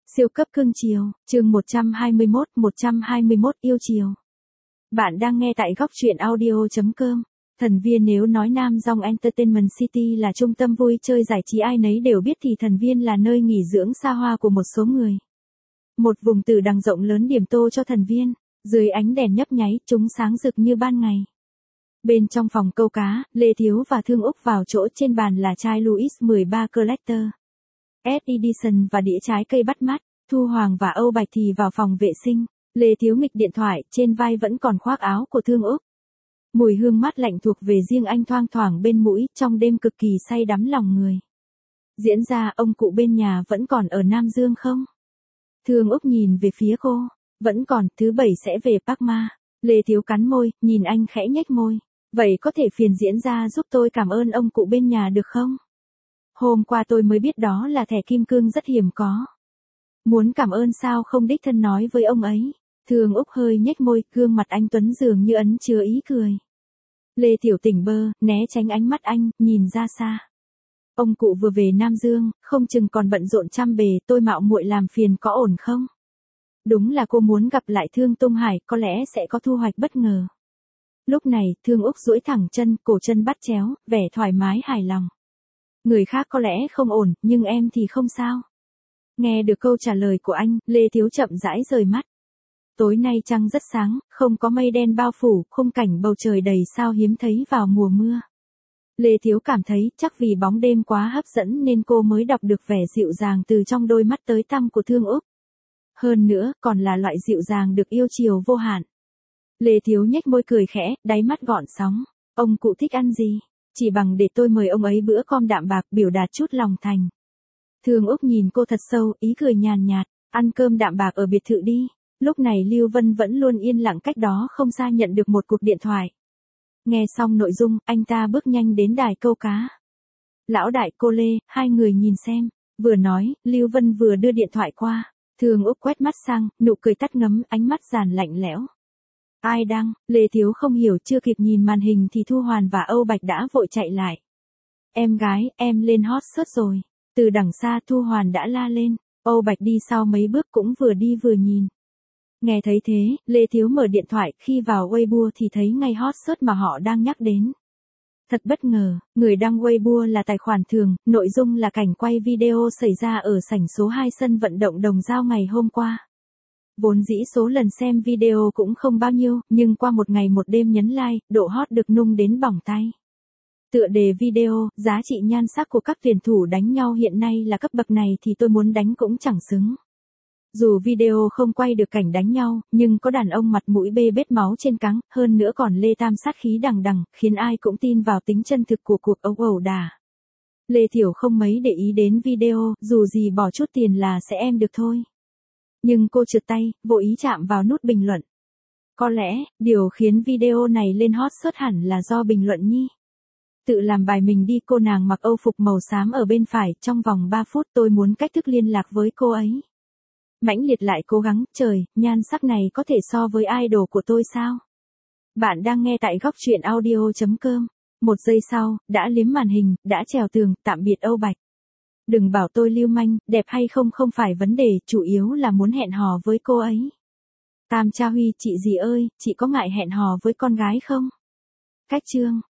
Siêu cấp cưng chiều, chương 121 yêu chiều. Bạn đang nghe tại góc truyện audio.com. Thần Viên. Nếu nói Nam Dong Entertainment City là trung tâm vui chơi giải trí ai nấy đều biết thì Thần Viên là nơi nghỉ dưỡng xa hoa của một số người. Một vùng tử đằng rộng lớn điểm tô cho Thần Viên, dưới ánh đèn nhấp nháy, chúng sáng rực như ban ngày. Bên trong phòng câu cá, Lê Thiếu và Thương Úc vào chỗ, trên bàn là chai Louis 13 Collector Edition và đĩa trái cây bắt mắt. Thu Hoàng và Âu Bạch thì vào phòng vệ sinh. Lê Thiếu nghịch điện thoại, trên vai vẫn còn khoác áo của Thương Úc. Mùi hương mát lạnh thuộc về riêng anh thoang thoảng bên mũi, trong đêm cực kỳ say đắm lòng người. Diễn ra, ông cụ bên nhà vẫn còn ở Nam Dương không? Thương Úc nhìn về phía cô. Vẫn còn, thứ Bảy sẽ về Park Ma. Lê Thiếu cắn môi, nhìn anh khẽ nhếch môi. Vậy có thể phiền diễn ra giúp tôi cảm ơn ông cụ bên nhà được không? Hôm qua tôi mới biết đó là thẻ kim cương rất hiếm có. Muốn cảm ơn sao không đích thân nói với ông ấy. Thương Úc hơi nhếch môi, gương mặt anh Tuấn dường như ẩn chứa ý cười. Lê Tiểu tỉnh bơ, né tránh ánh mắt anh, nhìn ra xa. Ông cụ vừa về Nam Dương, không chừng còn bận rộn trăm bề, tôi mạo muội làm phiền có ổn không? Đúng là cô muốn gặp lại Thương Tung Hải, có lẽ sẽ có thu hoạch bất ngờ. Lúc này, Thương Úc duỗi thẳng chân, cổ chân bắt chéo, vẻ thoải mái hài lòng. Người khác có lẽ không ổn, nhưng em thì không sao. Nghe được câu trả lời của anh, Lê Thiếu chậm rãi rời mắt. Tối nay trăng rất sáng, không có mây đen bao phủ, khung cảnh bầu trời đầy sao hiếm thấy vào mùa mưa. Lê Thiếu cảm thấy chắc vì bóng đêm quá hấp dẫn nên cô mới đọc được vẻ dịu dàng từ trong đôi mắt tới tăm của Thương Úc. Hơn nữa, còn là loại dịu dàng được yêu chiều vô hạn. Lê Thiếu nhếch môi cười khẽ, đáy mắt gọn sóng. Ông cụ thích ăn gì? Chỉ bằng để tôi mời ông ấy bữa cơm đạm bạc, biểu đạt chút lòng thành. Thương Úc nhìn cô thật sâu, ý cười nhàn nhạt, ăn cơm đạm bạc ở biệt thự đi. Lúc này Lưu Vân vẫn luôn yên lặng cách đó không xa nhận được một cuộc điện thoại. Nghe xong nội dung, anh ta bước nhanh đến đài câu cá. Lão đại, cô Lê, hai người nhìn xem. Vừa nói, Lưu Vân vừa đưa điện thoại qua. Thương Úc quét mắt sang, nụ cười tắt ngấm, ánh mắt giàn lạnh lẽo. Ai đăng? Lê Thiếu không hiểu, chưa kịp nhìn màn hình thì Thu Hoàn và Âu Bạch đã vội chạy lại. Em gái, em lên hot search rồi. Từ đằng xa Thu Hoàn đã la lên. Âu Bạch đi sau mấy bước cũng vừa đi vừa nhìn. Nghe thấy thế, Lê Thiếu mở điện thoại, khi vào Weibo thì thấy ngay hot search mà họ đang nhắc đến. Thật bất ngờ, người đăng Weibo là tài khoản thường, nội dung là cảnh quay video xảy ra ở sảnh số 2 sân vận động Đồng Dao ngày hôm qua. Vốn dĩ số lần xem video cũng không bao nhiêu, nhưng qua một ngày một đêm nhấn like, độ hot được nung đến bỏng tay. Tựa đề video, giá trị nhan sắc của các tuyển thủ đánh nhau hiện nay là cấp bậc này thì tôi muốn đánh cũng chẳng xứng. Dù video không quay được cảnh đánh nhau, nhưng có đàn ông mặt mũi bê bết máu trên cáng, hơn nữa còn lê tam sát khí đằng đằng, khiến ai cũng tin vào tính chân thực của cuộc ẩu đả. Lê Thiểu không mấy để ý đến video, dù gì bỏ chút tiền là sẽ em được thôi. Nhưng cô trượt tay, vô ý chạm vào nút bình luận. Có lẽ, điều khiến video này lên hot search hẳn là do bình luận nhi. Tự làm bài mình đi, cô nàng mặc âu phục màu xám ở bên phải, trong vòng 3 phút tôi muốn cách thức liên lạc với cô ấy. Mãnh liệt lại cố gắng, trời, nhan sắc này có thể so với idol của tôi sao? Bạn đang nghe tại góc truyện audio.com. Một giây sau, đã liếm màn hình, đã trèo tường, tạm biệt Âu Bạch. Đừng bảo tôi lưu manh, đẹp hay không không phải vấn đề, chủ yếu là muốn hẹn hò với cô ấy. Tam Cha Huy, chị gì ơi, chị có ngại hẹn hò với con gái không? Cách chương.